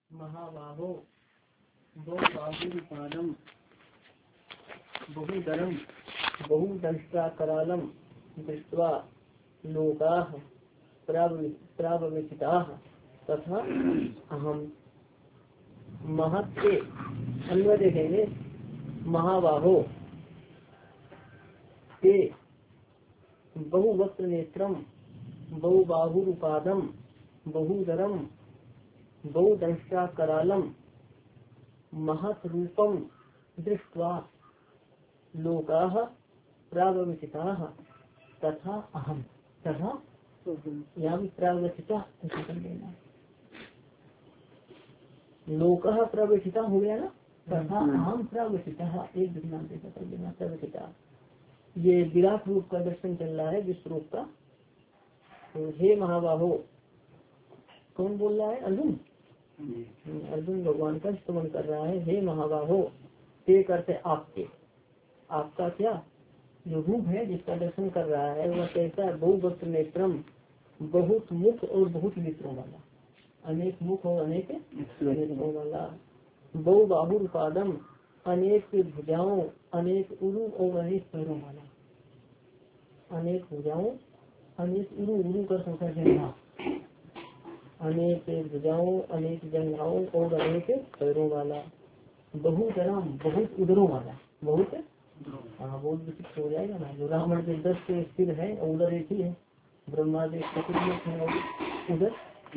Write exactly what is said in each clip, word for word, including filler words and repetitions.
महाबाहो बहुबाहुरुपादम बहुदरम बहुदंष्ट्राकरालम दृष्ट्वा लोकाः प्रावविचिताः तथा अहम। महत् के अन्वय देखेंगे। महाबाहो के बहुवक्त्र नेत्रम बहुबाहुरुपादम बहुदरम बहुदंष्ट्राकरालम महत् रूपम दृष्ट्वा लोकाः प्रावविचिताः तथा अहम। तथा यहाँ भी प्रावचिता लेना, लोकाः प्रवचिता हो गया ना। तथा अहम प्रवचिता एक दृष्टांत कर देना। प्रवचिता ये विराट रूप का दर्शन चल रहा है, विश्व रूप का। तो हे महाबाहो, कौन बोल रहा है? अर्जुन। अर्जुन भगवान का स्तमन कर रहा है। हे महाबाहो, ते करते आपके, आपका क्या जो रूप है जिसका दर्शन कर रहा है वह कैसा है? बहुवक्त नेत्रम, बहुत मुख और बहुत नेत्रों वाला, अनेक मुख और अनेक नेत्रों वाला। बहुबाहुरुपादम, अनेक भुजाओं अनेक उरु और अनेक पैरों वाला। अनेक भुजाओं अनेक उरु, उरु का संख्या जंघा, अनेक भुजाओं अनेक जंघाओं और अनेक पैरों वाला। बहुदरम, बहुत उदरों वाला। बहुत हाँ बहुत विशिष्ट हो जाएगा ना। जो रावण के दस के स्थिर है और उधर एक ही है, ब्रह्मा के चतुर्मुख है और उधर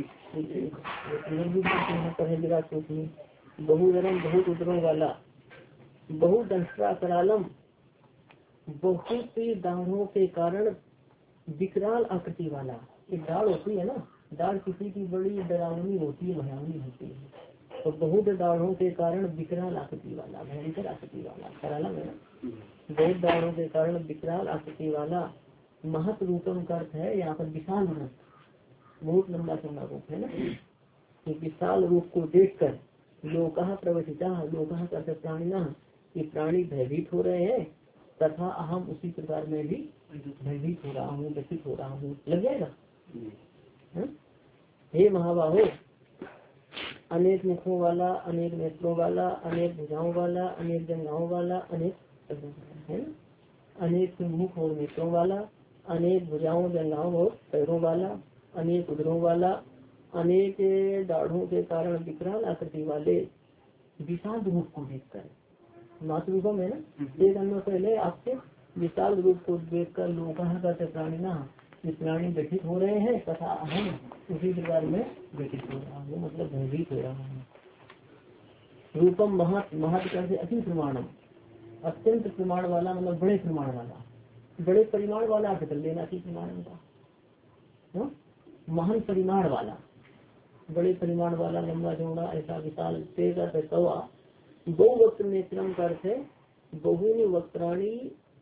विराट रूप में। बहुदरम, बहुत उदरों वाला। बहुदंष्ट्राकरालम, बहुत सी दाढ़ों के कारण विकराल आकृति वाला। एक दाढ़ होती है ना, दाढ़ किसी की बड़ी डरावनी होती है, भयावनी होती है। तो बहुत दाढ़ों के कारण विकराल आकृति वाला, भयंकर आकृति वाला। करालम है ना। बहुत दाढ़ों के कारण विकराल आकृति वाला। महत रूपम का अर्थ है यहाँ पर विशाल रूप, बहुत लंबा चौड़ा रूप है ना। तो विशाल रूप को देखकर लोकाः प्रवचिता, लोकाः करते प्राणिना, ये प्राणी भयभीत हो रहे हैं। तथा अहम, उसी प्रकार में भी भयभीत हो रहा हूँ, व्यथित हो रहा हूँ। लग जाएगा। हे महाबाहो, अनेक मुखों वाला, अनेक नेत्रों वाला, अनेक भुजाओं वाला, अनेक जंघाओं वाला, अनेक है ना, अनेक मुख और नेत्रों वाला, अनेक भुजाओं जंघाओं और पैरों वाला, अनेक उदरों वाला, अनेक दाढ़ों के कारण विकराल आकृति वाले विशाल रूप को देखकर। मातृरूपम है ना। एक अन्य पहले आपसे विशाल रूप को देखकर लोकाः करते प्राणिना, ये प्राणी व्यथित हो रहे हैं। तथा अहम, उसी प्रकार में व्यथित हो रहा हूँ, मतलब भयभीत हो रहा हूँ। रूपम महत्, महत् करते अति प्रमाणम, अत्यंत प्रमाण वाला, मतलब बड़े प्रमाण वाला, बड़े परिमाण वाला अर्थ कर लेना। अति प्रमाण का महान परिमाण वाला, बड़े परिमाण वाला, लंबा चौड़ा, ऐसा विशाल। तेज तवा बहुवक्त्र नेत्रम का अर्थ है बहुनी वक्त्राणी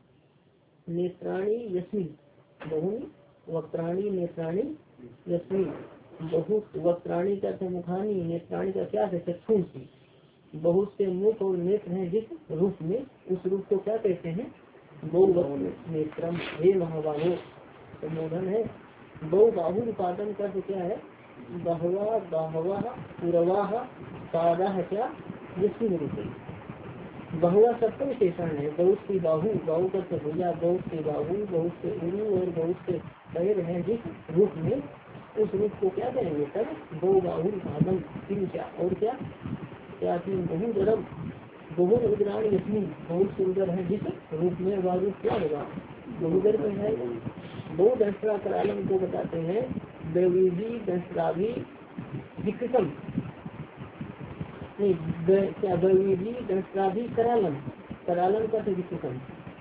नेत्राणी यस्मी, बहुनी वक्त्राणी नेत्राणी यस्मी। बहुत वक्त्राणी का अर्थ मुखानी, नेत्राणी का क्या है? चक्षुषी। बहुत से मुख और नेत्र हैं जिस रूप में, उस रूप को क्या कहते हैं? बहुवक्त्र नेत्रम। हे महाबाहो, संबोधन है। बहुबाहुरुपादम का अर्थ क्या है? बहवा बाहवा पुरवाह पादाः क्या यस्मिन् रूपे। बहुआ सप्तम विशेषण है। बहुत सी बाहु, बाहु का भुजा, बहुत से बाहु, बहुत से उरु और बहुत से पैर हैं जिस रूप में, उस रूप को क्या कहेंगे? तब बहुबाहुरुपादम। तीन क्या और क्या क्या तीन बहुदरम, बहुत उदराणी यस्मिन्, बहुत सुंदर है जिस रूप में, वह रूप क्या होगा? बहुदर में है। बहुदंष्ट्राकरालम को बताते हैं द्रविधी दंष्ट्राभि विकृतम, नहीं क्या द्रविधी दंष्ट्राभि करालम, करालम का विकृतम।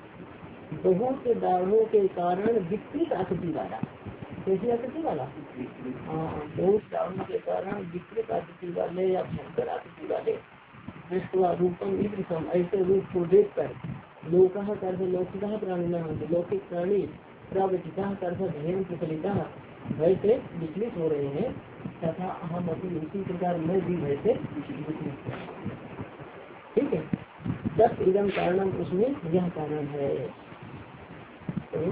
बहुत दाढ़ों के कारण विकृत आकृति वाला। कैसी आकृति वाला? हाँ, बहुत दाढ़ों के कारण विकृत आकृति वाले या भयंकर आकृति वाले। दृष्टवा रूपम ईदृशम, ऐसे रूप को देखकर लोकाः करते लौकिकाः प्राणिनः, लौकिक प्राणी प्रावचिताः करते भयं प्रचलिता, भय से विचलित हो रहे हैं। तथा अहम अपनी, उसी प्रकार मैं भी भय से विचलित। ठीक है। तत् इदम कारणम, उसमें यह कारण है। तो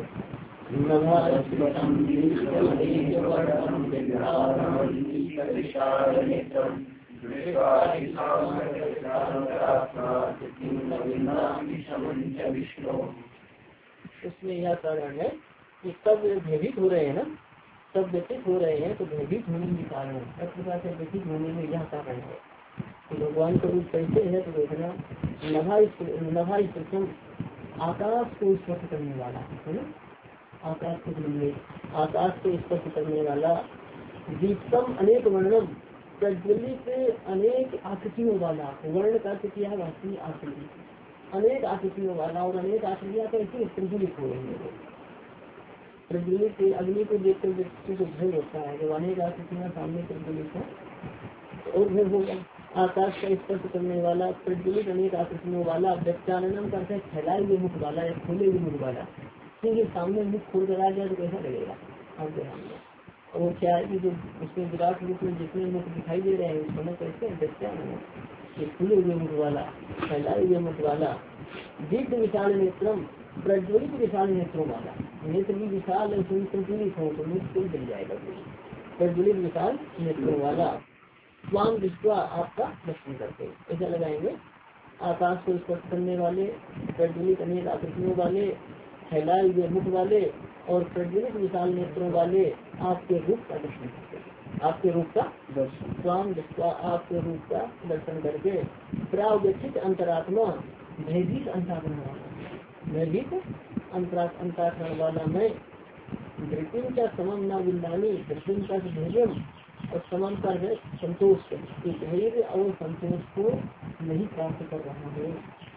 उसमें यह कारण है कि सब भयभीत हो रहे हैं ना, सब व्यतीत हो रहे हैं तो भयभीत होने के कारण है, प्रकार से व्यतीत होने में यह कारण है। तो भगवान का रूप कैसे है तो देखना, नभा नभा स्पर्शम आकाश को स्पर्श करने वाला है ना, आकाश को आकाश को स्पर्श करने वाला, दीप्तम अनेक वर्णम प्रज्वलित अनेक आकृतियों वाला, वर्ण का किया है आकृति, अनेक आकृतियों वाला, और अनेक आकृतियाँ कैसी प्रज्वलित हो रही है। प्रज्वलित अग्नि को देखकर व्यक्ति को भय होता है, जब अनेक आकृतियाँ सामने प्रज्वलित है और भय होगा। आकाश का स्पर्श करने वाला, प्रज्वलित अनेक आकृतियों वाला, व्यक्तानंदम करते फैलाए हुए मुख वाला या खोले हुए मुख वाला, क्योंकि सामने मुख खोल कर आ जाए तो कैसा लगेगा आपके सामने। और वो क्या है कि जो उसमें विराट रूप में जितने मुख दिखाई दे रहे हैं उसमें कैसे व्यक्तानंद, ये खुले हुए मुख वाला, फैलाए हुए मुख वाला, दीर्घ विशाल नेत्रम प्रज्वलित विशाल नेत्रों वाला, नेत्र भी विशाल संतुलित हो तो मुख को जल जाएगा, प्रज्वलित विशाल नेत्रों वाला, स्वाम विश्वा आपका दर्शन करते ऐसा लगाएंगे। आकाश को स्पर्श करने वाले, प्रज्वलित अनेक आकृतियों वाले, फैलाए हुए मुख वाले और प्रज्वलित विशाल नेत्रों वाले आपके रूप का दर्शन करते, आपके रूप का दर्शन, स्वाम विश्वा आपके रूप का दर्शन करके, प्रावचित अंतरात्मा भयभीत अंतरात्मा वाला, भयभीत अंतरात्मा वाला मैं, धृतिम का समम न विंदानी, धृतिम का धैर्य और समान का है संतोष, धैर्य और संतोष को नहीं प्राप्त कर रहा है।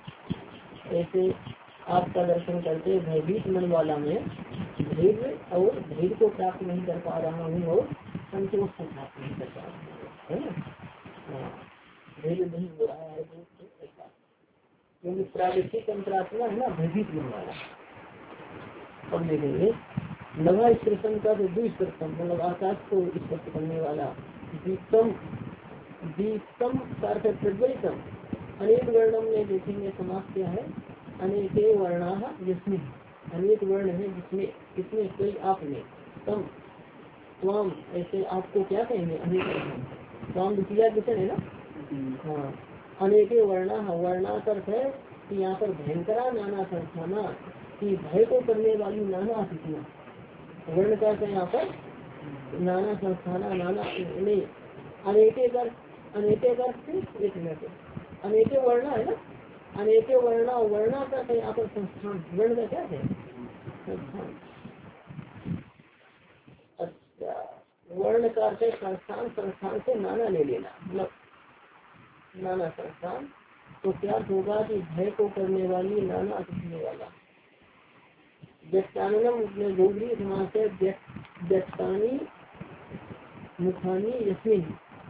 ऐसे आपका दर्शन करते भयभीत मन वाला में धैर्य और धैर्य को प्राप्त नहीं कर पा रहा हूँ और संतोष को प्राप्त नहीं कर पा रहा हूँ, है ना। धैर्य नहीं हो रहा है ऐसा, क्योंकि प्रादेशिक अंतरात्मा है ना भयभीत मन वाला। अब देखेंगे नभा स्पर्शन का तो द्विस्पर्शम मतलब आकाश को स्पर्श करने वाला, दीप्तम दीप्तम का अर्थ प्रज्वलितम, अनेक वर्णम में देखेंगे समास क्या है, अनेके वर्णा जिसमें अनेक वर्ण है जिसमें किसमें कोई आप में, तम स्वाम ऐसे आपको क्या कहेंगे अनेक वर्ण, स्वाम द्वितीया किशन है ना। हाँ अनेके वर्णा, वर्णा अर्थ है कि यहाँ पर भयंकरा नाना संस्थाना, कि भय को करने वाली नाना आकृतियाँ, वर्ण का यहाँ पर नाना संस्थाना, नाना नहीं अनेके कर अनेके कर एक मिनट अनेके वर्णा है ना, अनेके वर्णा, वर्णा का यहाँ पर संस्थान, वर्ण का क्या है संस्थान। अच्छा वर्ण का अर्थ संस्थान, संस्थान से नाना ले लेना, मतलब नाना संस्थान, तो क्या होगा कि भय को करने वाली नाना आकृतियों वाला। व्यक्तानम में गोगरी समास है, व्यक्तानी मुखानी यस्मिन,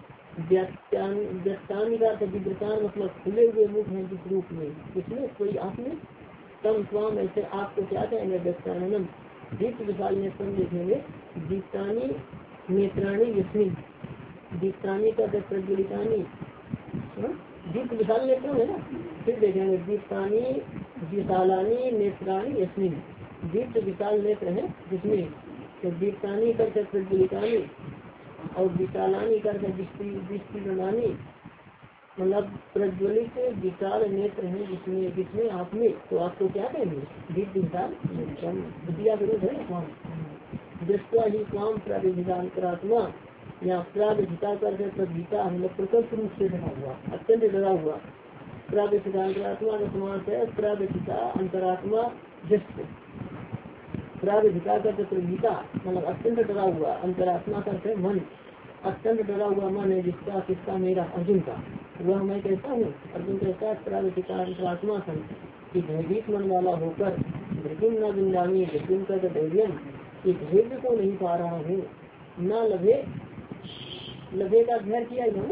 व्यक्तानी का विद्रतान मतलब खुले हुए मुख है जिस रूप में, इसमें कोई आपने तम स्वाम ऐसे आपको क्या कहेंगे व्यक्तानम, दीप्त विशाल नेत्रम देखेंगे, दीप्तानी नेत्राणी यस्मिन, दीप्तानी का प्रज्वलितानी दीप्त विशाल नेत्र है ना, फिर देखेंगे दीप्तानी विशालानी नेत्राणी यस्मिन, दीप्त विशाल नेत्र है जिसमें, तो दीप्तानी करके प्रज्वलितानी और विशालानी करके विस्तीर्णानी, मतलब प्रज्वलित विशाल नेत्र है जिसमें जिसमें आप में, तो आपको क्या कहेंगे दीप्त विशाल विद्या विरोध है स्वाम, दृष्टा ही स्वाम प्राविधिकांतरात्मा, यहाँ प्राविधिका करके प्रभीता मतलब प्रकल्प रूप से डरा हुआ, अत्यंत डरा हुआ, प्राविधिकांतरात्मा का समास है, प्राविधिका अंतरात्मा जस्ट, प्राविधिका करके प्रभीता मतलब अत्यंत डरा हुआ, अंतरात्मा करके मन, अत्यंत डरा हुआ मन है जिसका किसका मेरा अर्जुन का, वह मैं कहता हूँ अर्जुन कहता है प्राविधिका अंतरात्मा सन कि भयभीत मन वाला होकर धृतिम न बिंदामी, धृतिम कर धैर्य कि धैर्य को नहीं पा रहा हूँ, न लभे, लभे का अध्ययन किया इन्होंने,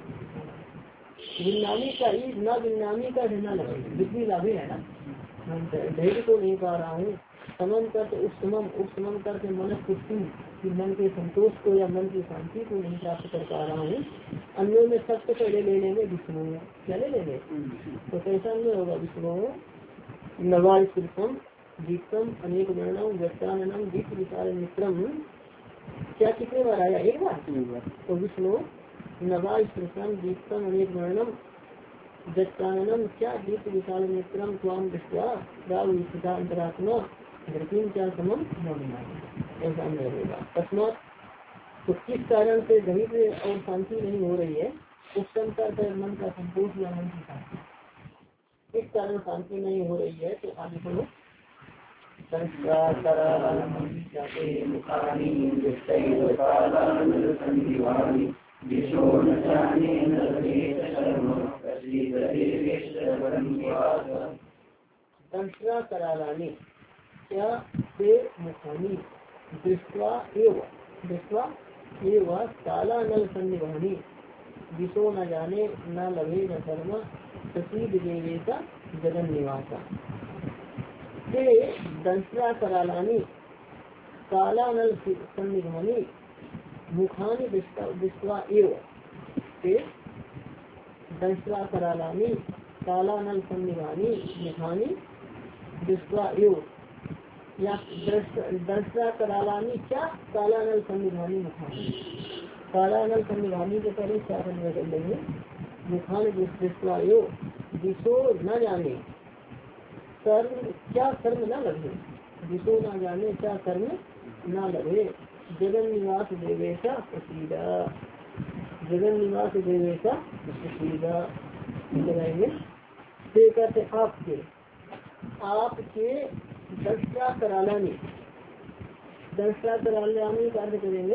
बिन्नामी का ही न बिन्नामी का न लभे, जितनी लाभे है ना, धैर्य को नहीं पा रहा हूँ, समम करते उपसमम, उपसमम करते मन पुष्टि कि मन के संतोष को या मन की शांति को नहीं प्राप्त कर पा रहा हूँ। अन्यों में सबसे पहले ले लेंगे विष्णु, क्या ले लेंगे तो कैसा अन्य होगा विष्णु, नवाल कृष्ण दीप्तम अनेक वर्णम व्यक्तानम दीप विशाल मित्रम, क्या कितने बार आया एक बार, तो विष्णु नवा स्पृशम दीप्तम अनेक वर्णम दत्ताननम क्या दीप्त विशाल नेत्रम स्वाम दृष्टवा प्रावुष्ठिता अंतरात्मा धृतिम क्या समम नवनिमानी। ऐसा रहेगा। तस्मात तो किस कारण से धैर्य और शांति नहीं हो रही है? उत्तमता से मन का संतोष या मन की शांति। इस कारण शांति नहीं हो रही है तो आगे बोलो। दंसरा करालानी क्या से मुखानी दृष्टवा एव दृष्टवा एव काला नल सन्निवाणी दिशो न जाने न लभे न धर्म प्रसिद्ध देवेशा जगन निवासा। ते दंसरा करालानी काला नल सन्निवाणी मुखानी दृष्टवा एव ते दंसरा करालानी काला नल सन्निवाणी मुखानी दृष्टवा एव या दंसरा करालानी क्या काला नल सन्निधानी मुखानी। काला नल सन्निधानी के पहले क्या समझ कर लेंगे। मुखान दृष्टवा एव दिशो न जाने कर्म क्या कर्म न लगे। दिशो न जाने क्या कर्म न लगे। जगन निवास देवेशा प्रसीदा जगन निवास देवेशा प्रसीदा लगाएंगे। कहते आपके आपके दंसरा करालानी दंसरा करालानी का अर्थ करेंगे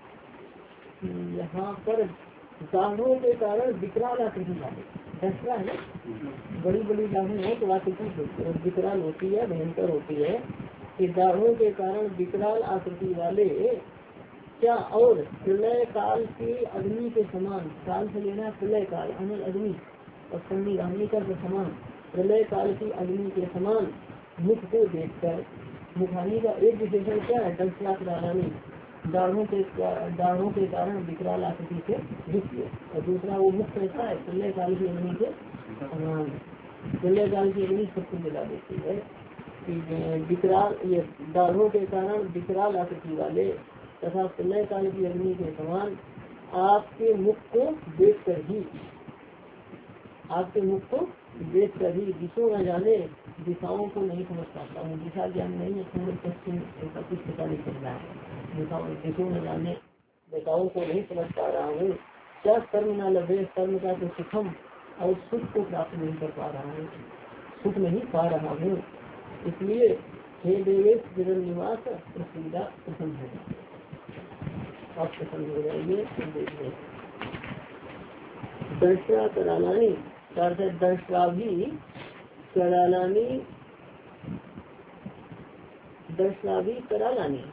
यहाँ पर गाढ़ों के कारण विकराल आकृति वाले। दंसरा है ना बड़ी बड़ी गाढ़ें हो तो आकृति विकराल होती है भयंकर होती है। कि गाढ़ों के कारण विकराल आकृति वाले क्या और प्रलय काल की अग्नि के समान। काल से लेना प्रलय काल अनल अग्नि और सन्निधानी का समान प्रलय काल की अग्नि के समान मुख को देखकर। मुखानी का एक विशेषण क्या है? दंसरा करालानी दाढ़ों के दाढ़ों के कारण विकराल आकृति से युक्त है। और दूसरा वो मुख कैसा है? प्रलय काल की अग्नि के समान। प्रलय काल की अग्नि सबको मिला देती है। विकराल ये दाढ़ों के कारण विकराल आकृति वाले तथा प्रलय काल की अग्नि के समान आपके मुख को देख कर ही आपके मुख को देख कर ही दिशो न जाने दिशाओं को नहीं समझ पाता हूँ। दिशा ज्ञान नहीं है पूर्व पश्चिम ऐसा कुछ पता नहीं चल रहा है। दिशाओं दिशो न जाने दिशाओं को नहीं समझ पा रहा हूँ। क्या कर्म न लभे कर्म का तो सुखम और सुख को प्राप्त नहीं कर पा रहा हूँ सुख नहीं पा रहा हूँ। इसलिए हे देवेश जगन निवास प्रसिद्धा प्रसन्न होगा। आप प्रसन्न हो जाइए। दंसरा करालानी दंसरा भी करालानी दंसरा भी करालानी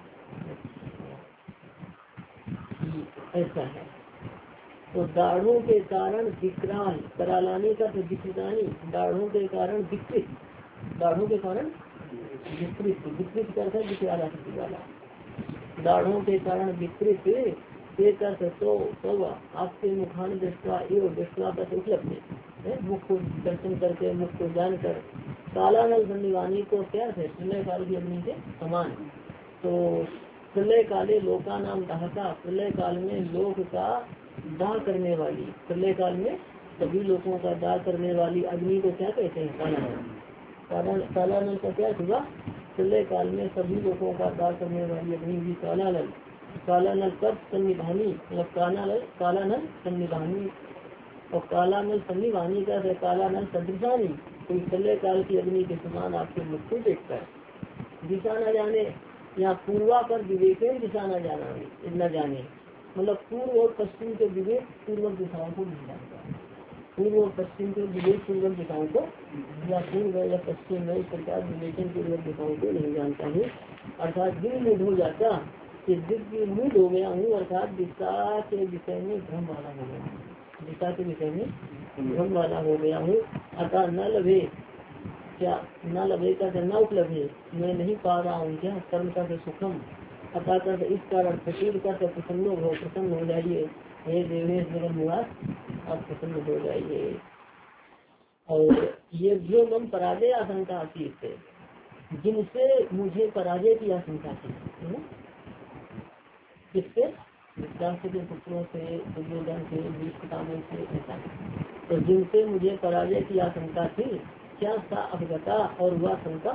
ऐसा है। तो दाढ़ों के कारण विकराल करालानी का तो विकृतानी दाढ़ों के कारण विकृत दाढ़ों के कारण विकृत विकृत करता है विकराल आकृति वाला। दाढ़ों के कारण विकृत तो आपके मुखान दृष्टवा एवं दृष्टवा का उपलब्ध है। मुख को दर्शन करके मुख को जानकर काला नल सन्निवाणी को क्या है? प्रलय काल की अग्नि के समान। तो प्रलय काले लोका नाम दहता प्रलय काल में लोक का दाह करने वाली प्रलय काल में सभी लोगों का दाह करने वाली अग्नि को क्या कहते हैं? काला नल। काला नल का क्या हुआ? प्रलय काल में सभी लोगों का दाह करने वाली अग्नि भी काला नल। काला नल कर सन्निधानी मतलब काला नल काला नल सन्निधानी और काला नल सन्निधानी का है काला नल सदृशानी। तो प्रलय काल की अग्नि के समान आपके मुख को देखता है। दिशा न जाने या पूर्वा पर विवेक दिशा न जाना न जाने मतलब पूर्व और पश्चिम के विवेक पूर्वक दिशाओं को नहीं जानता। पूर्व और पश्चिम के विवेक पूर्वक दिशाओं को या पूर्व या पश्चिम में इस प्रकार विवेचन पूर्वक दिशाओं को नहीं जानता हूँ। अर्थात दिन मूड हो जाता कि दिव्य मूड हो गया हूँ अर्थात दिशा के विषय में भ्रम वाला हो गया हूँ दिशा के विषय में भ्रम वाला हो गया हूँ। अतः न लभे क्या न लभे का न उपलब्ध है मैं नहीं पा रहा हूँ क्या कर्म का सुखम अतः कर इस कारण प्रसिद्ध कर प्रसन्न हो प्रसन्न हो जाइए। हे देवेश जगन निवास आप प्रसन्न हो जाइए। और ये जो मम पराजय आशंका आती है जिनसे मुझे पराजय की आशंका थी है ना किससे धृतराष्ट्र के पुत्रों से, दुर्योधन से, भीष्म से, ऐसा तो जिनसे मुझे पराजय की आशंका थी, क्या सा अवगता और वह शंका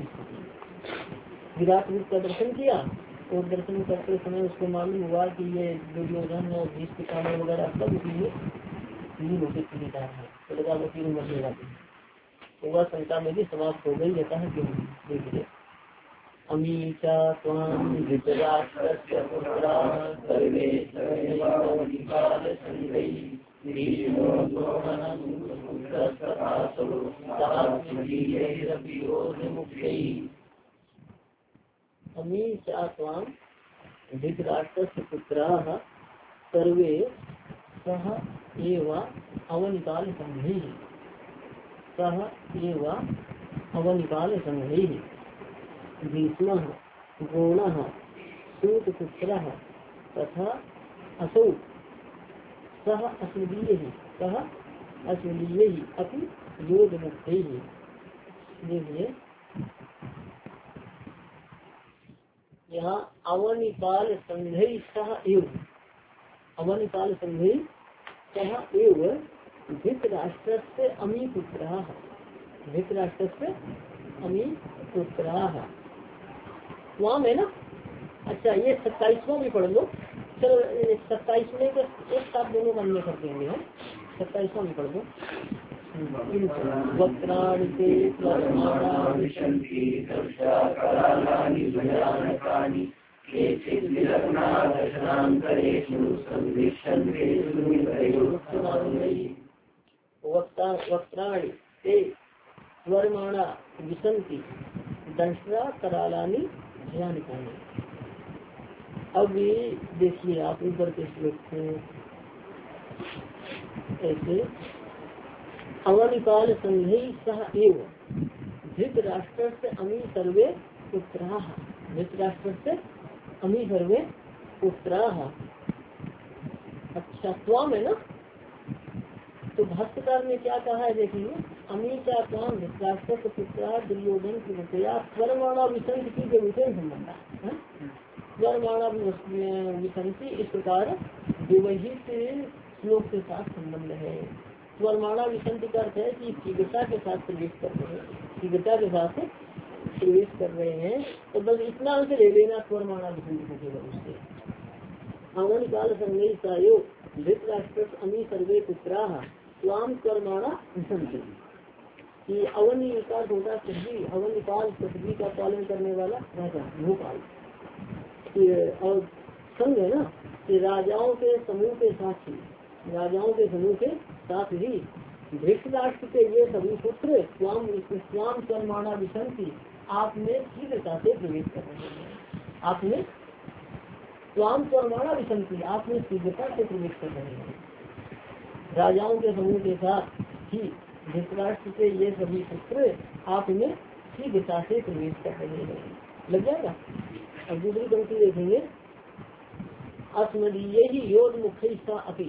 विराट रूप का दर्शन किया और दर्शन करते समय उसको मालूम हुआ कि ये दुर्योधन और भीष्म वगैरह सब इसलिए तीन होते पीड़िता है, तो लगा वो तीन मरने वाले, तो वह शंका में भी समाप्त हो गई। रहता है क्यों देखिए अमीचा त्वां धृतराष्ट्रस्य पुत्रा सर्वे अमीचा त्वां धृतराष्ट्रस्य पुत्राः सर्वे सह एव अवनिकाल संघैः सह एव अवनिकाल संघैः भीष्मः द्रोणः सूतपुत्रः तथा असौ सह अस्मदीयैः सह अस्मदीयैः अपि योधमुक्तैः। देखिए यहाँ अवनिकाल संघैः सह एव अवनिकाल संघैः सह एव धृतराष्ट्रस्य अमी पुत्रः धृतराष्ट्रस्य अमी पुत्रः वहाँ है ना। अच्छा ये सत्ताईसवां भी पढ़ लो, चलो सत्ताईसवें को एक साथ दोनों मन में कर देंगे हम। सत्ताईसवां भी पढ़ लो। वक्त्राणि वक्त्राणि ते स्वर्माणा विसंति दंशरा करालानी भयानिकानी। अब ये देखिए आप ऊपर के श्लोक ऐसे अवनिकाल संघै सह एव धृतराष्ट्र से अमी सर्वे पुत्राः धृतराष्ट्र से अमी सर्वे पुत्राः। अच्छा त्वाम है ना, तो भाष्यकार ने क्या कहा है देखिए अमीचा त्वाम धृतराष्ट्र से पुत्रा दुर्योधन की विषया स्वरमाणा विसंति की जो विषय संबंध है स्वरमाणा विसंति इस प्रकार विवहित श्लोक के साथ संबंध है। स्वरमाणा विसंति का अर्थ है कि शीघ्रता के साथ प्रवेश कर रहे हैं शीघ्रता के साथ प्रवेश कर रहे हैं तो बस इतना अंश ले लेना स्वरमाणा विसंति को केवल उससे अवन काल संघै सहयोग धृतराष्ट्र अमी सर्वे पुत्रा स्वाम स्वरमाणा विसंति कि अवन का होता पृथ्वी अवन काल पृथ्वी का पालन करने वाला राजा भूपाल और संघ है ना कि राजाओं के समूह के साथ ही राजाओं के समूह के साथ ही धृतराष्ट्र के ये सभी पुत्र स्वाम स्वाम स्वरमाणा विसंति आप में शीघ्रता से प्रवेश कर रहे हैं आप में स्वाम स्वरमाणा विसंति आप में शीघ्रता से प्रवेश कर रहे हैं। राजाओं के समूह के साथ ही धृतराष्ट्र के ये सभी पुत्र आप में शीघ्रता से प्रवेश कर रहे हैं। लग जाएगा। अब दूसरी पंक्ति देखेंगे अस्मदीय ही योद्ध मुख्य अपी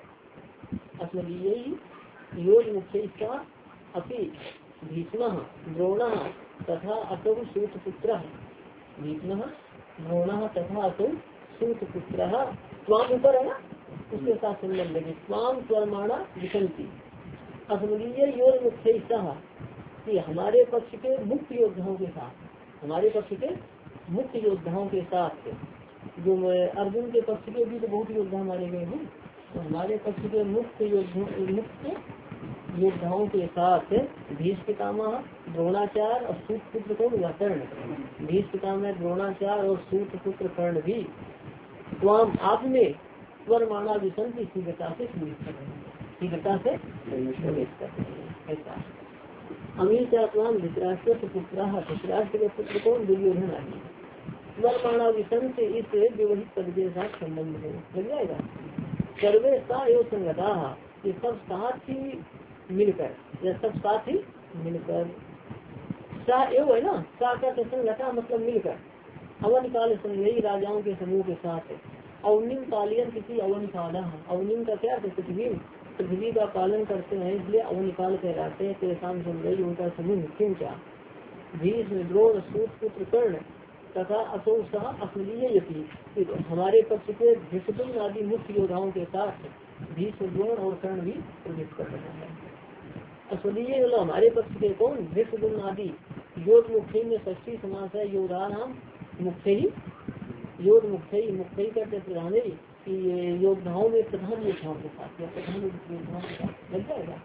अस्मदीय ही योद्ध मुख्य अपी भीष्म द्रोण तथा असौ सूतपुत्र भीष्म द्रोण तथा असौ सूतपुत्र स्वाम ऊपर है ना उसके साथ संबंध लगे स्वाम स्वरमाणा विसंति अस्मदीय योद्ध मुख्य कि हमारे पक्ष के मुख्य योद्धाओं के साथ हमारे पक्ष के मुख्य योद्धाओं के साथ जो अर्जुन के पक्ष के भी तो बहुत योद्धा मारे गए हैं तो हमारे पक्ष के मुख्य मुख्य योद्धाओं के साथ भीष्म पितामह द्रोणाचार्य और सूत पुत्र कौन हुआ कर्ण भीष्म पितामह द्रोणाचार्य और सूत पुत्र कर्ण भी स्वाम आप में स्वरमाणा विसंति शीघ्रता से प्रवेश कर रहे हैं शीघ्रता से प्रवेश कर रहे हैं। ऐसा अमीचा स्वाम धृतराष्ट्र से पुत्र धृतराष्ट्र के पुत्र कौन दुर्योधन आदि स्वरमाणा विसंत इस विवहित पद के साथ संबंध है। लग जाएगा। सर्वे सा एवं संगता ये सब साथ ही मिलकर या सब साथ ही मिलकर सा एवं है ना सा का संगता मतलब मिलकर अवन काल संघई राजाओं के समूह के साथ अवनिम पालियन किसी अवन काला अवनिम का क्या पृथ्वी पृथ्वी का पालन करते हैं इसलिए अवन काल कहलाते हैं तेरे साम संघई उनका समूह क्यों क्या भीष्म द्रोण सूत पुत्र कर्ण तथा असो सह अस्मदीय यति हमारे पक्ष के भीष्म आदि मुख्य योद्धाओं के साथ भीष्म द्रोण और कर्ण भी प्रवेश कर रहा है। अस्मदीय मतलब हमारे पक्ष के कौन? भीष्म आदि योद्ध मुख्य में षष्ठी समास है। योद्धा नाम मुख्य ही योद्ध मुख्य ही मुख्य ही करते प्रधान कि योद्धाओं में प्रधान योद्धाओं के साथ या प्रधान योद्धाओं के साथ लग जाएगा।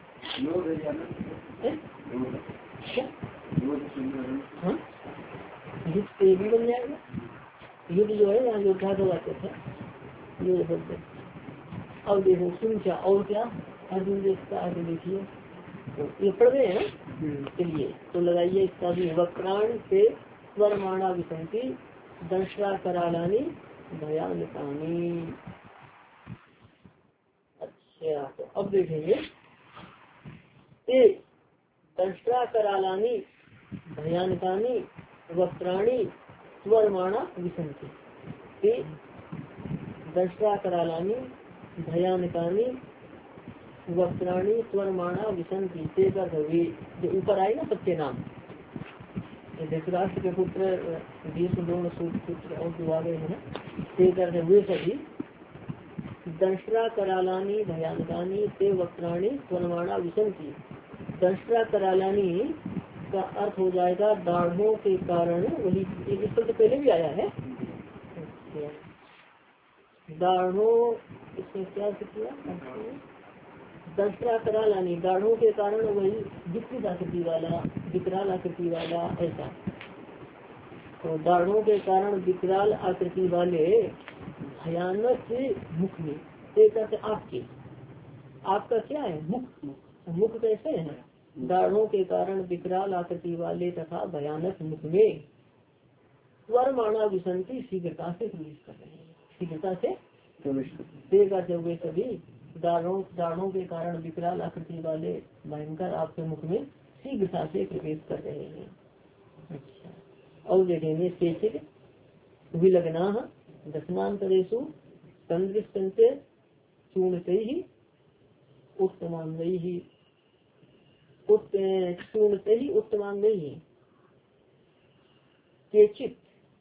हाँ युद्ध से भी बन जाएगा। युद्ध जो है यहाँ योद्धा का वाक्य था युद्ध शब्द। अब देखो सुनचा और क्या अर्जुन देखता आगे देखिए ये पढ़ गए हैं ना। चलिए तो लगाइए इसका भी वक्राण से स्वरमाणा विसंति दंशा करालानी भयानकानी। अच्छा तो अब देखेंगे दंशा करालानी भयानकानी वक्राणी स्वरमाणा विसंति दंशा करालानी भयानकानी वक्राणी स्वरमाणा विसंति से कर जो ऊपर आए ना सबके नाम धृतराष्ट्र के पुत्र भीष्म द्रोण पुत्र और जो आ गए हैं ते कर वे सभी दंशा करालानी भयानकानी ते वक्राणी स्वरमाणा विसंति। दंशा करालानी का अर्थ हो जाएगा दाढ़ों के कारण। वही इस पर तो पहले भी आया है दाढ़ों इसमें क्या किया दंशा करालानी दाढ़ों के कारण वही विकृत आकृति वाला विकराल आकृति वाला ऐसा। तो दाढ़ों के कारण विकराल आकृति वाले भयानक मुख में एक आपके आपका क्या है मुख मुख कैसे है दाढ़ों के कारण विकराल आकृति वाले तथा भयानक मुख में स्वरमाणा विसंति शीघ्रता से प्रवेश कर रहे हैं। शीघ्रता से प्रवेश हुए सभी दाढ़ों दाढ़ों के कारण विकराल आकृति वाले भयंकर आपके मुख में शीघ्रता से प्रवेश कर रहे हैं। अच्छा और देखेंगे केचित विलग्ना दशनांतरेषु तंद्रिष्टन्ते चूर्णते ही उत्तमांगई ही चूर्णते ही उत्तमांगई ही केचित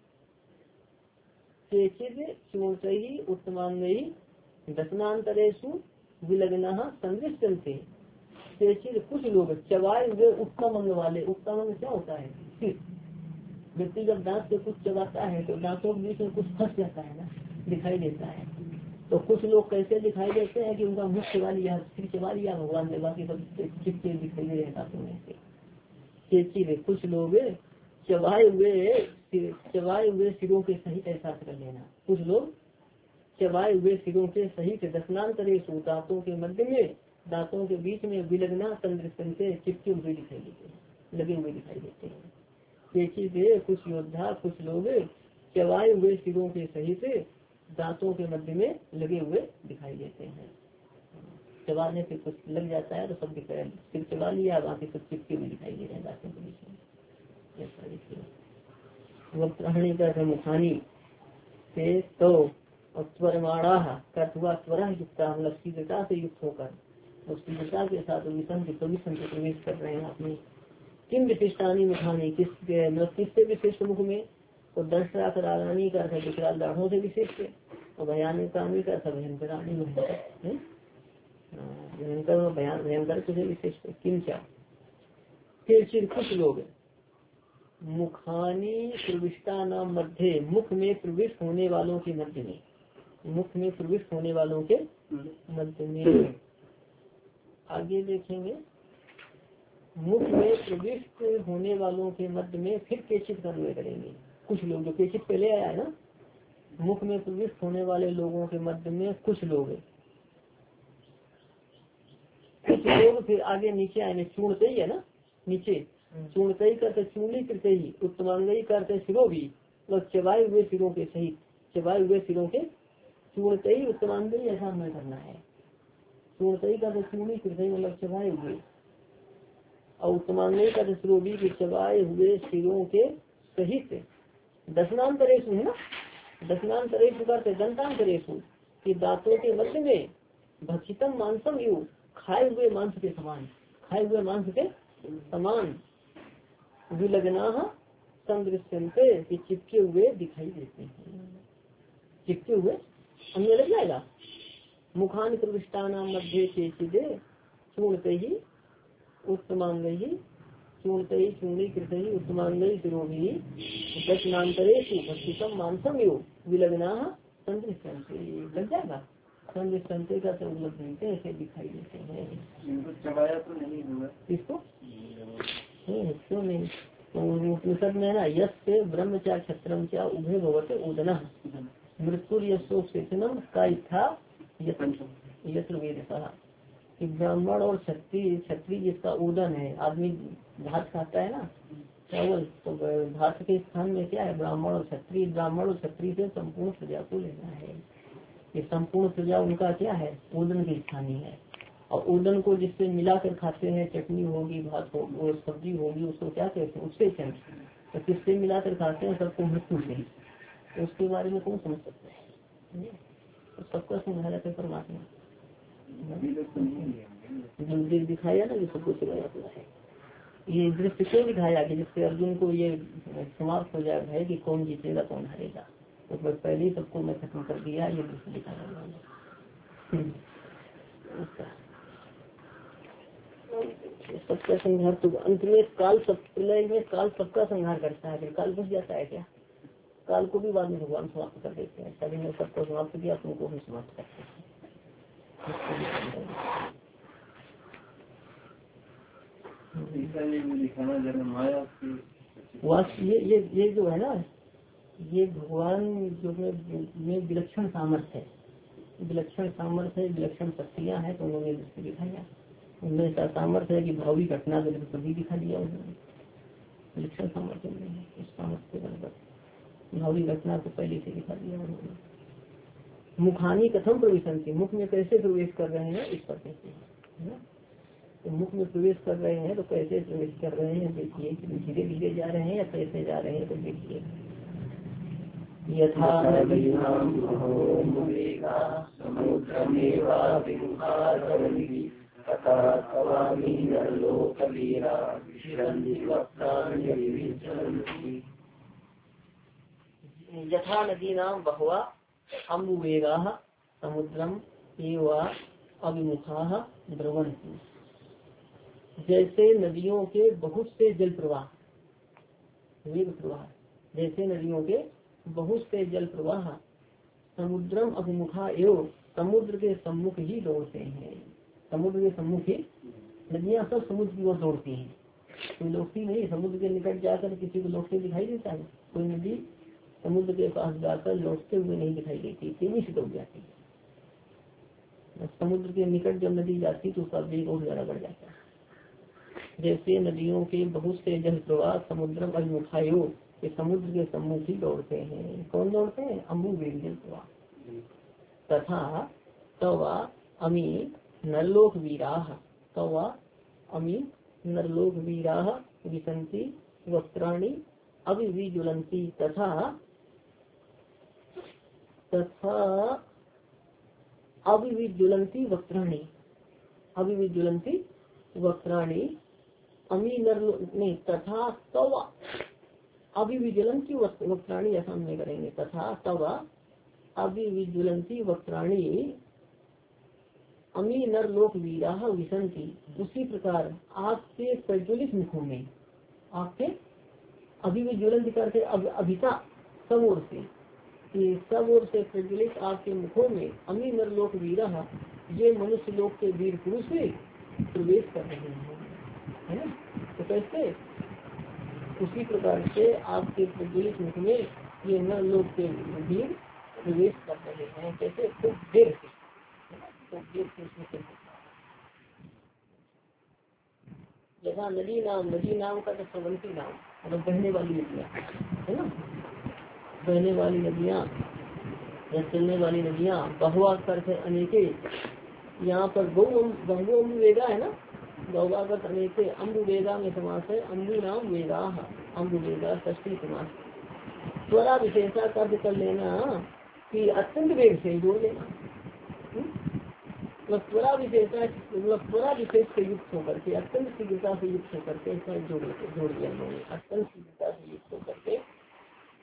केचित चूर्णते ही उत्तमांगई दशनांतरेषु विलग्ना संदृष्टन्ते केचित कुछ लोग चबाए हुए उत्तम अंग वाले। उत्तम अंग क्या होता है? व्यक्ति जब दांत से कुछ चबाता है तो दांतों के बीच में कुछ फंस जाता है ना दिखाई देता है। तो कुछ लोग कैसे दिखाई देते हैं कि उनका मुख चबा लिया सिर चबा लिया भगवान ने बाकी सब चिपके दिखाई दे रहे दांतों में से। केचित कुछ लोग चबाए हुए चबाए हुए सिरों के सहित ऐसा कर लेना। कुछ लोग चबाए हुए सिरों के सहित दशनांतरेषु दांतों के मध्य में दांतों के बीच में विलग्ना तंद्रिष्टन से चिपके हुए दिखाई देते हैं लगे हुए दिखाई देते हैं। केचित कुछ योद्धा कुछ लोग चबाए हुए सिरों के सहित दांतों के मध्य में लगे हुए दिखाई देते हैं। चबाने से कुछ लग जाता है तो सब दिखाई सिर चबा लिया बाकी सब चिपके हुए दिखाई दे रहे हैं दांतों के बीच में। ऐसा देखिए वक्राणी का मुखानी से तो और स्वरमाणा का हुआ त्वरा युक्ता मतलब शीघ्रता से युक्त होकर और शीघ्रता के साथ विषम प्रवेश कर रहे हैं अपने किन विशिष्टानी मुखानी किस मतलब किससे विशिष्ट मुख में। तो दंशा करालानी का अर्थ विकराल दाढ़ों से विशिष्ट और भयानकानी का अर्थ भयंकरानी भयंकर भयान भयंकर से विशिष्ट। किंचा फिर फिर कुछ लोग मुखानी प्रविष्टा नाम मध्य मुख में प्रविष्ट होने वालों के मध्य में मुख में प्रविष्ट होने वालों के मध्य में आगे देखेंगे मुख में प्रविष्ट होने वालों के मध्य में फिर केचित का अन्वय करेंगे। कुछ लोग जो केचित पहले आया है ना मुख में प्रविष्ट होने वाले लोगों के मध्य में कुछ लोग कुछ लोग फिर आगे नीचे आएंगे चूर्णते ही है ना नीचे चूर्णते ही करते चूर्णी करते ही उत्तमांगई करते सिरों भी मतलब चबाए हुए सिरों के सहित चबाए हुए सिरों के चूर्णते ही उत्तमांगई ऐसा हमें करना है। चूर्णते ही करते चूर्णी करते मतलब चबाए हुए और उत्तमांगई करते सिरों भी चबाए हुए सिरों के सहित दशनांतरेषु है ना दशनांतरेषु करते दंतांतरेषु कि दांतों के मध्य में भक्षितम मांसम यु खाए हुए मांस के समान खाए हुए मांस के समान विलग्ना संदृश्यन्ते कि चिपके हुए दिखाई देते हैं। चिपके हुए अन्य लग जाएगा। मुखान प्रविष्टानाम मध्य केचिदे चूर्णते ही उत्तमांगैः चूर्णते ही चूर्णीकृत ही उत्तमांगैः शिरोभिः दक्षिणांतरेषु भक्षितम मांसम यो विलग्नाः संदृश्यन्ते। लग जाएगा। संदृश्यन्ते का सब लोग मिलते हैं, ऐसे दिखाई देते हैं। इनको चबाया तो नहीं होगा इसको? क्यों नहीं? उपनिषद में ना यश से ब्रह्म चा क्षत्रम चा उभय भवते उदना मृत्यु यशो सेचनम का इच्छा यत्र वेद कहा कि ब्राह्मण और क्षत्रिय क्षत्रिय जिसका उदन है, आदमी भात खाता है ना चावल, तो भात के स्थान में क्या है? ब्राह्मण और क्षत्रिय। ब्राह्मण और क्षत्रिय से संपूर्ण प्रजा को लेना है। ये संपूर्ण प्रजा उनका क्या है? उदन की स्थानीय है। और उदन को जिससे मिलाकर खाते हैं, चटनी होगी, भात होगी और सब्जी होगी, उसको क्या कहते हैं? उससे चल। तो किससे मिलाकर खाते हैं? सबको मृत्यु से ही। तो उसके बारे में कौन समझ सकता है? तो सबका समझा जाता है परमात्मा। जो दिखाया ना, ये सबको सिखाया हुआ है। ये दृश्य क्यों दिखाया कि जिससे अर्जुन को ये समाप्त हो जाए है कि कौन जीतेगा कौन हारेगा। तो पहले ही सबको मैं खत्म कर दिया, ये दृश्य दिखाया सबका संहार। तो अंत में काल सब प्रलय में काल सबका संहार करता है। फिर काल बच जाता है क्या? काल को भी बाद में भगवान समाप्त कर देते हैं। सभी ने सबको समाप्त किया, तुमको भी समाप्त करते हैं। ये ये ये जो है ना, ये भगवान जो में विलक्षण सामर्थ्य है, विलक्षण सामर्थ्य है, विलक्षण शक्तियाँ हैं, तो उन्होंने दृष्टि दिखाया। उनमें ऐसा सामर्थ्य है कि भावी घटना को कभी दिखा दिया उन्होंने। विलक्षण सामर्थ्य नहीं है, इस सामर्थ्य के भावी घटना को पहले से दिखा दिया उन्होंने। मुखानी कथम प्रवेशन, मुख में कैसे प्रवेश कर रहे हैं इस पर कहते हैं। तो मुख में प्रवेश कर रहे हैं तो कैसे प्रवेश कर रहे हैं देखिए। धीरे धीरे जा रहे हैं या कैसे जा रहे हैं तो देखिए। यथा यथा नदीनां बहवा अम्बुवेगाः समुद्रम एवं अभिमुखाः द्रवन्ति। जैसे नदियों के बहुत से जल प्रवाह, वेग प्रवाह, जैसे नदियों के बहुत से जल प्रवाह समुद्रम अभिमुखा एवं समुद्र के सम्मुख ही दौड़ते हैं। समुद्र के सम्मुख ही नदियाँ सब समुद्र की ओर दौड़ती हैं। कोई लौटती नहीं, समुद्र के निकट जाकर किसी को लौटते दिखाई देता है? कोई नदी समुद्र के पास जाकर लौटते हुए नहीं दिखाई देती, तेजी से दौड़ जाती है। समुद्र के निकट जब नदी जाती तो उसका वेग और ज्यादा बढ़ जाता है। जैसे नदियों के बहुत से जल प्रवाह समुद्रम अभिमुखायो के समुद्र के सम्मुख ही दौड़ते हैं। कौन दौड़ते हैं? अम्बु वेग जल प्रवाह। तथा तवा अमी नरलोक वीराः तवा अमी नरलोक वीराः विसंति वस्त्राणि अभिविज्वलन्ति तथा तथा अभिविज्वलन्ति वस्त्राणि अभिविज्वलन्ति वस्त्राणि अमी नरलोक नहीं तथा तवा अभिविज्वलन्ति वस्त्राणि ऐसा हम नहीं करेंगे। तथा तवा अभिविज्वलन्ति वस्त्राणि अमी नरलोक वीराः विसंति। उसी प्रकार आपके प्रज्वलित मुखों में, आपके अभिविज्वलन करते अभिता सब ओर से, सब ओर से प्रज्वलित आपके मुखों में अमी नरलोक वीराः ये मनुष्य लोक के वीर पुरुष प्रवेश कर रहे हैं, है ना? तो कैसे? उसी प्रकार से आपके प्रज्वलित मुख में ये नरलोक के वीर प्रवेश कर रहे हैं। कैसे? खूब देर से, खूब देर से। जहाँ नदी नाम, नदी नाम का तो प्रवंती नाम मतलब बहने वाली नदियाँ, है ना? बहने वाली नदियाँ या चलने वाली नदियाँ। बहुआ करते अनेके, यहाँ पर बहु बहु अम्बु वेगा है ना, बहुआ कर अनेके अम्बु वेगा में समास है। अम्बु नाम वेगा, अम्बु वेगा षष्ठी समास। त्वरा विशेषा कर्ज कर लेना कि अत्यंत वेग से जोड़ लेना, मतलब त्वरा विशेषा मतलब त्वरा विशेष से युक्त होकर के, अत्यंत शीघ्रता से युक्त होकर के इसमें जोड़ जोड़ दिया उन्होंने। अत्यंत शीघ्रता से युक्त होकर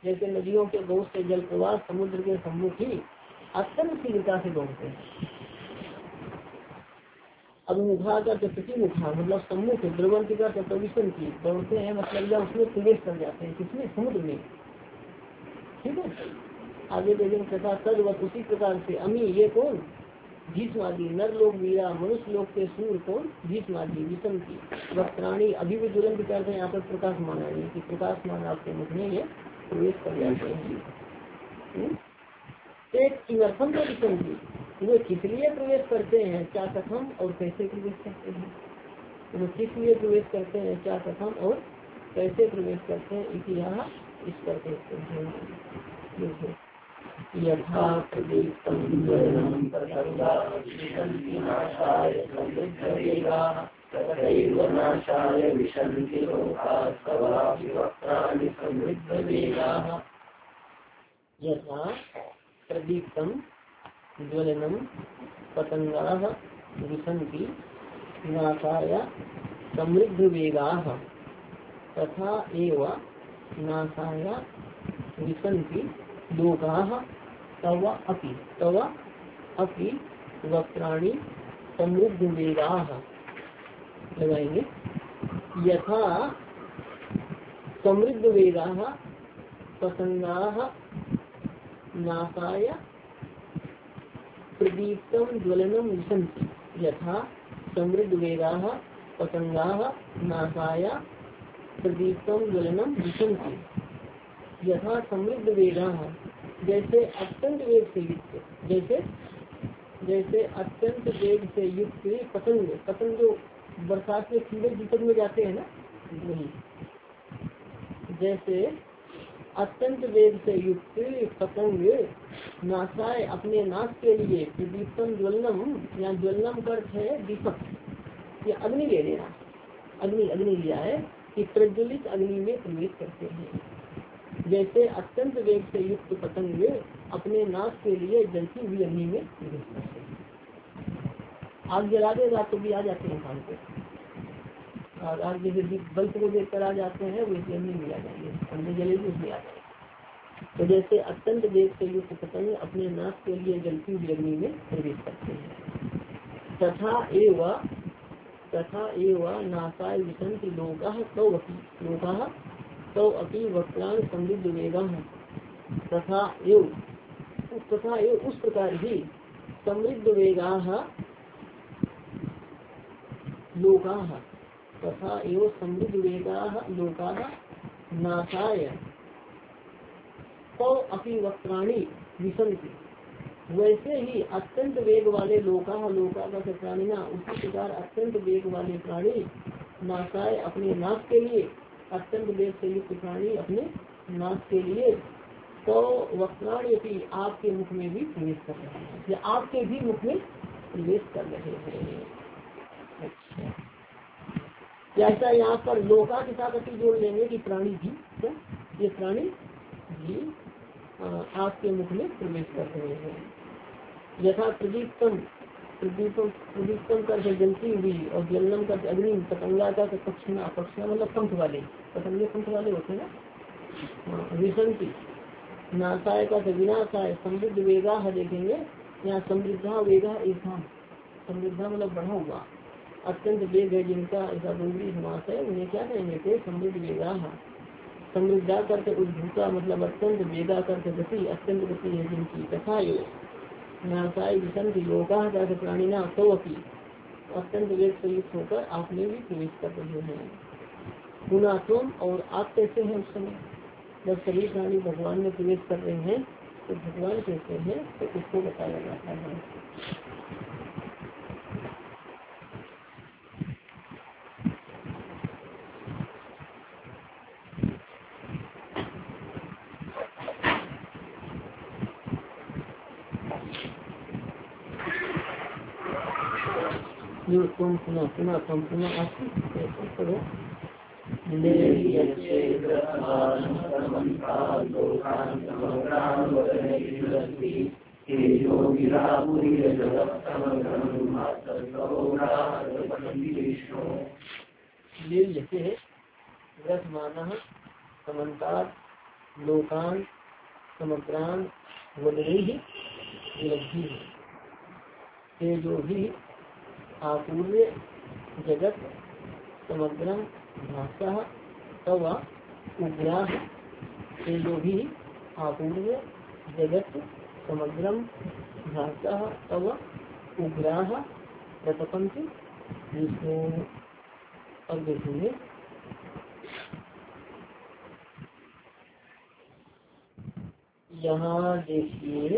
जैसे नदियों के बहुत से जल प्रवाह समुद्र के सम्मुख ही अत्यंत शीघ्रता से दौड़ते हैं। अभिमुखा का प्रतिमुखा मतलब सम्मुख, द्रवंती का प्रविशन की दौड़ते हैं मतलब जब उसमें प्रवेश कर जाते हैं, किसमें, समुद्र में। ठीक है, आगे देखेंगे तथा तद्वत उसी प्रकार से अमी ये कौन, भीष्मादि नर लोग वीरा मनुष्य लोग के सूर कौन, भीष्मादि विषम की वक्त्राणी अभी भी ज्वलन विचार है यहाँ पर प्रकाश माना है कि प्रकाश मान आपके मुख में ये प्रवेश कर जाते हैं। एक किमर्थम का विषम की वो किस लिए प्रवेश करते हैं, क्या कथम और कैसे प्रवेश करते हैं, वो किस लिए प्रवेश करते हैं, क्या कथम और कैसे प्रवेश करते हैं, इतिहास इस पर कहते हैं। यथा प्रदीप्तं ज्वलनं पतंगा नाशाय समृद्धवेगाः तथैव नाशाय विशन्ति लोकाः तवापि वक्त्राणि समृद्धवेगाः। यथा प्रदीप्तं ज्वलनं पतंगाः विशन्ति नाशाय समृद्धवेगाः तथा एव नाशाय विशन्ति लोकाः तव अपि तव अपि वक्त्राणि समृद्धवेगाः। लगाएंगे यथा समृद्धवेगाः पतंगाः नाशाय प्रदीप्तं ज्वलनं विशन्ति। यथा समृद्धवेगाः पतंगाः नाशाय प्रदीप्तं ज्वलनं विशन्ति। यथा समृद्ध वेगा जैसे अत्यंत वेग से युक्त, जैसे जैसे अत्यंत वेग से युक्त पतंग, पतंग जो बरसात में ठंडे दीपक में जाते हैं ना, वही जैसे अत्यंत वेग से युक्त पतंग नाशाय अपने नाश के लिए प्रदीप्तम ज्वलनम या ज्वलनम का अर्थ है दीपक या अग्नि ले लेना, अग्नि अग्नि लिया है कि प्रज्वलित अग्नि में प्रवेश करते हैं। जैसे अत्यंत वेग से युक्त पतंग अपने नाश के लिए जलती हुई अग्नि में प्रवेश करते हैं। आग जला देगा तो भी आ जाते हैं खान पे, और आग जैसे बल्ब को देख कर आ जाते हैं वैसे अग्नि में आ जाएंगे, अग्नि जलेगी उसमें आ जाएंगे। तो जैसे अत्यंत वेग से युक्त पतंग अपने नाश के लिए जलती हुई अग्नि में प्रवेश करते हैं। तथा एवं तथा एवं नाशाय विशन्ति लोकाः तौ अपि लोकाः तो अपनी वक्त्राण समृद्ध वेगा है तथा एव तथा एव उस प्रकार ही समृद्ध वेगा लोका तथा एव समृद्ध वेगा लोका नाशाय तो अपनी वक्त्राणी विशन्ति। वैसे ही अत्यंत वेग वाले लोका लोका का प्राणिना उसी प्रकार अत्यंत वेग वाले प्राणी नाशाय अपने नाश के लिए अत्यंत वेग से युक्त प्राणी अपने नाश के लिए तो वक्त्राणी भी आपके मुख में भी प्रवेश कर रहे हैं या आपके भी मुख में प्रवेश कर रहे हैं। अच्छा, ऐसा यहाँ पर लोका के साथ अति जोड़ लेंगे कि प्राणी भी, क्या ये प्राणी भी आपके मुख में प्रवेश कर रहे हैं। यथा प्रदीप्तम प्रदीपम प्रदीप्तम कर जलती हुई और जलनम कर अग्नि, पतंगा का पक्षना पक्षना मतलब पंख वाले, पतंगे पंख वाले होते हैं ना। विशंति नाशाय का विनाशाय समृद्ध वेगा देखेंगे यहाँ समृद्धा वेगा ईर्षा, समृद्धा मतलब बढ़ा हुआ, अत्यंत वेग है जिनका ऐसा दूसरी समास है उन्हें क्या कहेंगे थे समृद्ध वेगा। समृद्धा करके उद्भूता मतलब अत्यंत वेगा करके गति, अत्यंत गति है जिनकी। तथा नाशाय विशन्ति लोका करके प्राणिना तो अपनी अत्यंत वेग से युक्त होकर आप में भी प्रवेश कर रहे हैं। गुणात्म और आप कैसे हैं उस समय जब सभी प्राणी भगवान में प्रवेश कर रहे हैं तो भगवान कैसे हैं तो उसको बताया जाता है। जो तुम सुना सुना तुम सुना आप करो जैसे रथ माना समन्ता लोकान समग्रान वदने ही जुलद्भी से जो भी आपूर्य जगत समग्रम भाषा तव उग्राह से जो भी आपूर्य जगत समग्रम भाषा तव उग्राह प्रतपंत विष्णु। अब देखेंगे यहाँ देखिए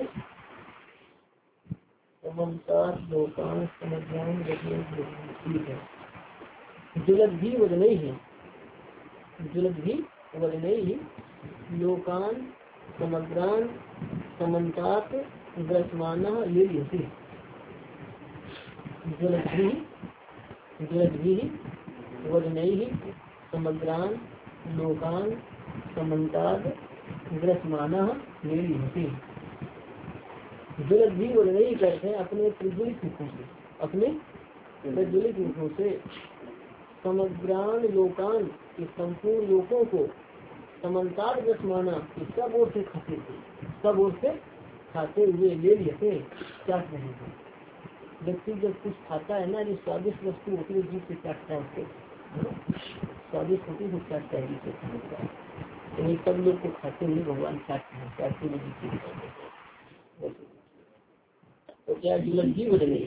लोकान समग्राम ठीक है। जुलद भी वजने ही जुलद भी वजने ही लोकान समग्रान समन्तात ग्रसमान लील्यते। जुलद भी जुलद भी वजने ही समग्रान लोकान समन्तात ग्रसमान लील्यते। जुलद भी वजने ही करते हैं अपने प्रज्वलित मुखों से अपने प्रज्वलित मुखों से समग्रान लोकान के संपूर्ण लोकों को समन्तार दसमाना सब ओर से खाते थे सब ओर से खाते हुए ले लेते चाट रहे थे। व्यक्ति जब कुछ खाता है ना, जो स्वादिष्ट वस्तु होती है जीभ से चाटता है उसको स्वादिष्ट होती है चाटता है जिसे खाता है। तो ये सब लोग को खाते हुए भगवान चाटते हैं चाटते हुए जीभ से। तो क्या जुलद भी बदले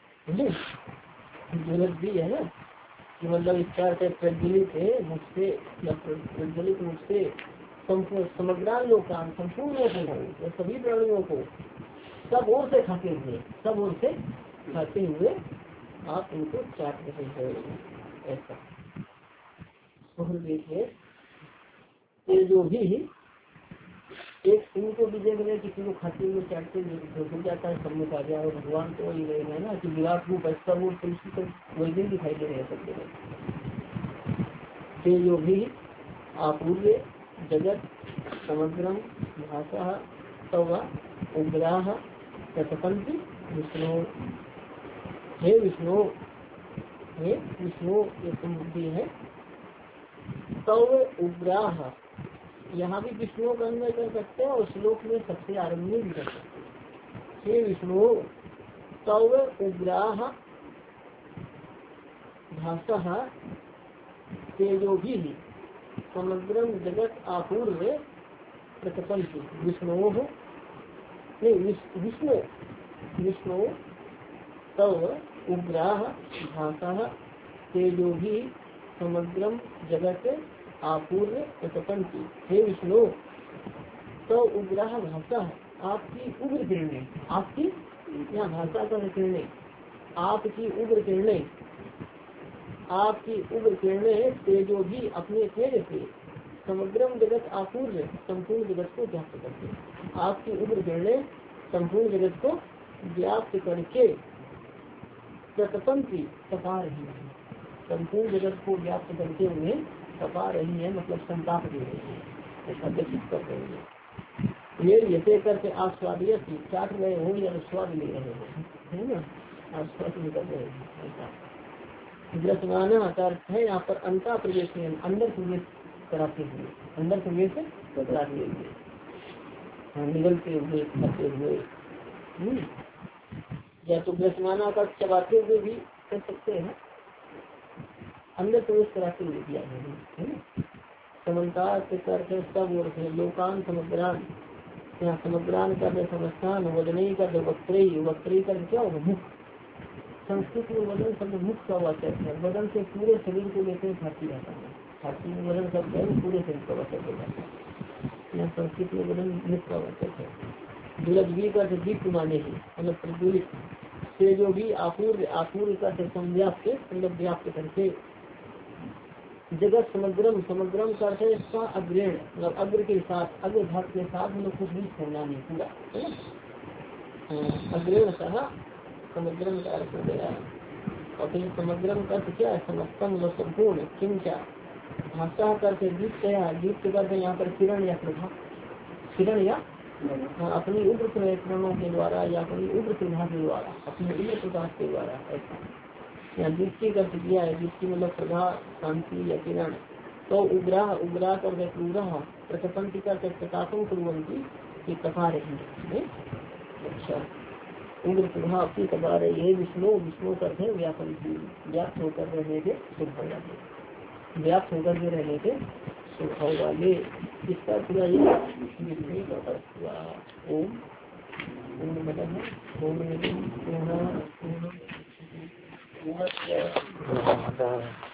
जुलद भी है ना कि मतलब इच्छा से प्रज्वलित है मुझसे या प्रज्वलित मुझसे समग्रान लोकान संपूर्ण लोगों सभी प्राणियों को सब ओर से खाते हुए सब ओर से खाते हुए आप उनको चाट रहे हैं ऐसा। और देखिए ये जो भी एक फूल को भी देख रहे किसी को खाते हुए चाटते हुए हो जाता है सम्मुख आ गया। और भगवान तो वही रहे हैं ना कि विराट रूप ऐसा वो तुलसी तो वही दिन दिखाई दे रहे हैं सब जगह। ये जो भी आपूर्य जगत समग्रम भाषा तव उग्राह प्रतपंत विष्णु। हे विष्णु हे विष्णु ये समृद्धि है। तव उग्राह यहाँ भी विष्णु का अन्वय कर सकते हैं और श्लोक में सबसे आरंभ में भी कर सकते हैं। हे विष्णु तव उग्राह भाषा तेजो भी समग्रम जगत आपूर्व प्रतपंत विष्णु नहीं विष्णु विष्णु तव उग्राह भाषा तेजो भी समग्रम जगत आपूर्व प्रतपंती। हे विष्णु तो उग्रह भाषा आपकी उग्र किरणें आपकी यहाँ भाषा का किरणें आपकी उग्र किरणें आपकी उग्र किरणें तेजो भी अपने तेज से समग्रम जगत आपूर्व संपूर्ण जगत को व्याप्त करके आपकी उग्र किरणें संपूर्ण जगत को व्याप्त करके प्रतपंती तपा रही है संपूर्ण जगत को व्याप्त करके उन्हें तपा रही है मतलब संताप दे रही है ऐसा व्यतीत कर रही है। ये यसे करके आप स्वादिय चाट रहे हो या स्वाद ले रहे हो है ना आप स्वाद नहीं कर रहे हो ऐसा। ग्रसमाना का अर्थ है यहाँ पर अंता प्रवेश में अंदर प्रवेश कराते हुए अंदर प्रवेश कराते हुए निगलते हुए खाते हुए या तो ग्रसमाना का चबाते हुए भी कर सकते हैं अंदर प्रवेश कराते हुए दिया है ना। समन्ता करते सब ओर से लोकान समग्रान यहाँ समग्रान कर समस्थान वजनई कर वक्त्रई वक्त्रई कर क्या होगा मुख। संस्कृत में वजन शब्द मुख का वाचक है। वजन से पूरे शरीर को लेकर भारतीय रहता है भारतीय में वजन शब्द है पूरे शरीर का वाचक हो जाता है। यहाँ संस्कृत में वजन मुख का वाचक है। दुलद्वी का दीप्त माने ही मतलब प्रज्वलित से जो भी आपूर्य आपूर्य का संव्याप्त मतलब व्याप्त करके जगत समग्रम समग्रम करते इसका अग्रेण मतलब अग्र के साथ अग्र भाग के साथ मतलब कुछ भी छोड़ना नहीं पूरा है ना। अग्रेण सह समग्रम का अर्थ हो गया और फिर समग्रम का अर्थ क्या है समस्तम मतलब संपूर्ण किंचा भाषा करके दीप्त है दीप्त करते यहाँ पर किरण या प्रभा किरण या अपनी उग्र किरणों के द्वारा या अपनी उग्र प्रभा के द्वारा अपने उग्र प्रकाश के द्वारा ऐसा। यहाँ दीप्ति का किया है दीप्ति मतलब प्रभा शांति या किरण तो उग्रा उग्रा कर प्रकपंथी का प्रकाशों कुर्वंती की कथा रहेंगे। अच्छा, उग्र प्रभा आपकी कथा रही है। विष्णु विष्णु करते व्यापन की व्याप्त होकर रहने के स्वभाव वाले, व्याप्त होकर के रहने के स्वभाव वाले। इसका पूरा ये विष्णु का अर्थ हुआ। ओम ओम मतलब है ओम।